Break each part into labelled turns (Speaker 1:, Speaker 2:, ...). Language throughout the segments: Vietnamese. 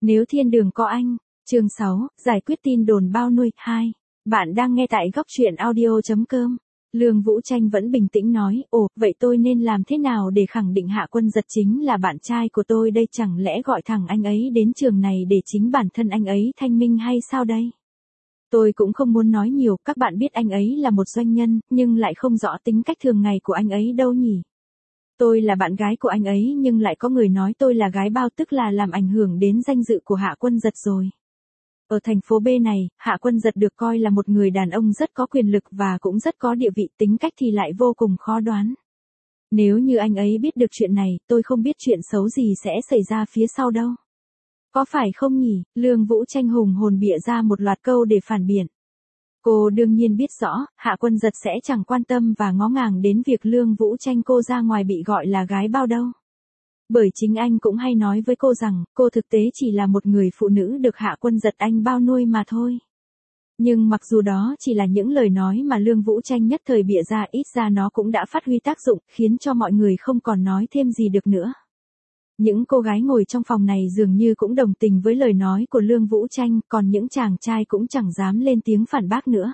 Speaker 1: Nếu thiên đường có anh. Chương 6, giải quyết tin đồn bao nuôi 2. Bạn đang nghe tại góc truyện audio.com. Lương Vũ Tranh vẫn bình tĩnh nói, ồ, vậy tôi nên làm thế nào để khẳng định Hạ Quân Giật chính là bạn trai của tôi đây, chẳng lẽ gọi thẳng anh ấy đến trường này để chính bản thân anh ấy thanh minh hay sao đây? Tôi cũng không muốn nói nhiều, các bạn biết anh ấy là một doanh nhân, nhưng lại không rõ tính cách thường ngày của anh ấy đâu nhỉ? Tôi là bạn gái của anh ấy nhưng lại có người nói tôi là gái bao, tức là làm ảnh hưởng đến danh dự của Hạ Quân Giật rồi. Ở thành phố B này, Hạ Quân Giật được coi là một người đàn ông rất có quyền lực và cũng rất có địa vị, tính cách thì lại vô cùng khó đoán. Nếu như anh ấy biết được chuyện này, tôi không biết chuyện xấu gì sẽ xảy ra phía sau đâu. Có phải không nhỉ? Lương Vũ Tranh hùng hồn bịa ra một loạt câu để phản biện. Cô đương nhiên biết rõ, Hạ Quân Giật sẽ chẳng quan tâm và ngó ngàng đến việc Lương Vũ Tranh cô ra ngoài bị gọi là gái bao đâu. Bởi chính anh cũng hay nói với cô rằng, cô thực tế chỉ là một người phụ nữ được Hạ Quân Giật anh bao nuôi mà thôi. Nhưng mặc dù đó chỉ là những lời nói mà Lương Vũ Tranh nhất thời bịa ra, ít ra nó cũng đã phát huy tác dụng, khiến cho mọi người không còn nói thêm gì được nữa. Những cô gái ngồi trong phòng này dường như cũng đồng tình với lời nói của Lương Vũ Tranh, còn những chàng trai cũng chẳng dám lên tiếng phản bác nữa.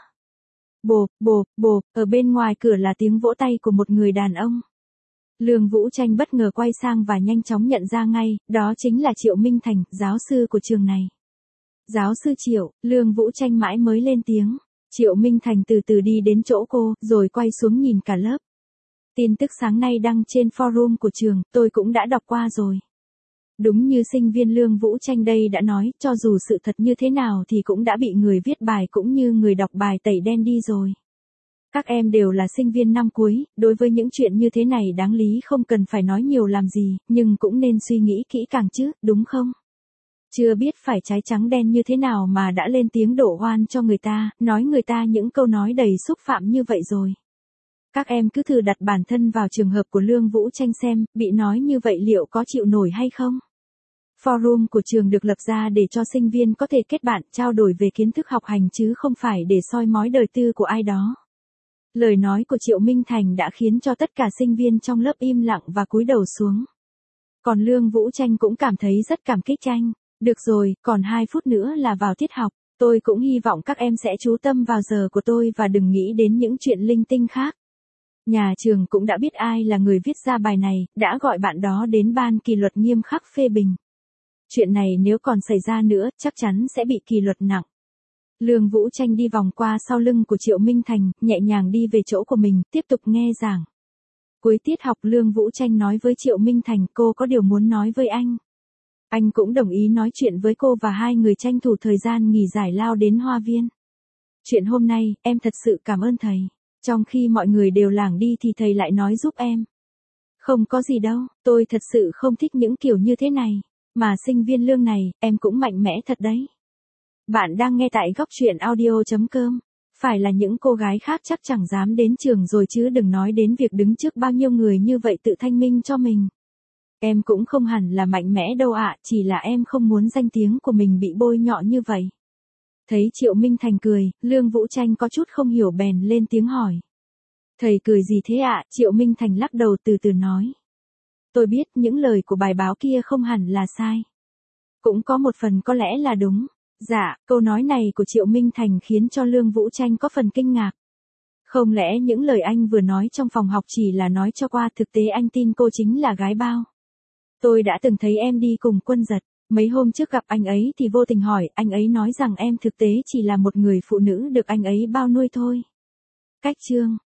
Speaker 1: Bộp, ở bên ngoài cửa là tiếng vỗ tay của một người đàn ông. Lương Vũ Tranh bất ngờ quay sang và nhanh chóng nhận ra ngay, đó chính là Triệu Minh Thành, giáo sư của trường này. Giáo sư Triệu, Lương Vũ Tranh mãi mới lên tiếng. Triệu Minh Thành từ từ đi đến chỗ cô, rồi quay xuống nhìn cả lớp. Tin tức sáng nay đăng trên forum của trường, tôi cũng đã đọc qua rồi. Đúng như sinh viên Lương Vũ Tranh đây đã nói, cho dù sự thật như thế nào thì cũng đã bị người viết bài cũng như người đọc bài tẩy đen đi rồi. Các em đều là sinh viên năm cuối, đối với những chuyện như thế này đáng lý không cần phải nói nhiều làm gì, nhưng cũng nên suy nghĩ kỹ càng chứ, đúng không? Chưa biết phải trái trắng đen như thế nào mà đã lên tiếng đổ oan cho người ta, nói người ta những câu nói đầy xúc phạm như vậy rồi. Các em cứ thử đặt bản thân vào trường hợp của Lương Vũ Tranh xem, bị nói như vậy liệu có chịu nổi hay không? Forum của trường được lập ra để cho sinh viên có thể kết bạn, trao đổi về kiến thức học hành chứ không phải để soi mói đời tư của ai đó. Lời nói của Triệu Minh Thành đã khiến cho tất cả sinh viên trong lớp im lặng và cúi đầu xuống. Còn Lương Vũ Tranh cũng cảm thấy rất cảm kích anh. Được rồi, còn 2 phút nữa là vào tiết học. Tôi cũng hy vọng các em sẽ chú tâm vào giờ của tôi và đừng nghĩ đến những chuyện linh tinh khác. Nhà trường cũng đã biết ai là người viết ra bài này, đã gọi bạn đó đến ban kỷ luật nghiêm khắc phê bình. Chuyện này nếu còn xảy ra nữa, chắc chắn sẽ bị kỷ luật nặng. Lương Vũ Tranh đi vòng qua sau lưng của Triệu Minh Thành, nhẹ nhàng đi về chỗ của mình, tiếp tục nghe giảng. Cuối tiết học Lương Vũ Tranh nói với Triệu Minh Thành, cô có điều muốn nói với anh. Anh cũng đồng ý nói chuyện với cô và hai người tranh thủ thời gian nghỉ giải lao đến Hoa Viên. Chuyện hôm nay, em thật sự cảm ơn thầy. Trong khi mọi người đều lảng đi thì thầy lại nói giúp em. Không có gì đâu, tôi thật sự không thích những kiểu như thế này. Mà sinh viên Lương này, em cũng mạnh mẽ thật đấy. Bạn đang nghe tại góc truyện audio.com. Phải là những cô gái khác chắc chẳng dám đến trường rồi chứ đừng nói đến việc đứng trước bao nhiêu người như vậy tự thanh minh cho mình. Em cũng không hẳn là mạnh mẽ đâu ạ, chỉ là em không muốn danh tiếng của mình bị bôi nhọ như vậy. Thấy Triệu Minh Thành cười, Lương Vũ Tranh có chút không hiểu bèn lên tiếng hỏi. Thầy cười gì thế ạ? Triệu Minh Thành lắc đầu từ từ nói. Tôi biết những lời của bài báo kia không hẳn là sai. Cũng có một phần có lẽ là đúng. Dạ, câu nói này của Triệu Minh Thành khiến cho Lương Vũ Tranh có phần kinh ngạc. Không lẽ những lời anh vừa nói trong phòng học chỉ là nói cho qua, thực tế anh tin cô chính là gái bao? Tôi đã từng thấy em đi cùng Quân Giật. Mấy hôm trước gặp anh ấy thì vô tình hỏi, anh ấy nói rằng em thực tế chỉ là một người phụ nữ được anh ấy bao nuôi thôi. Cách chương.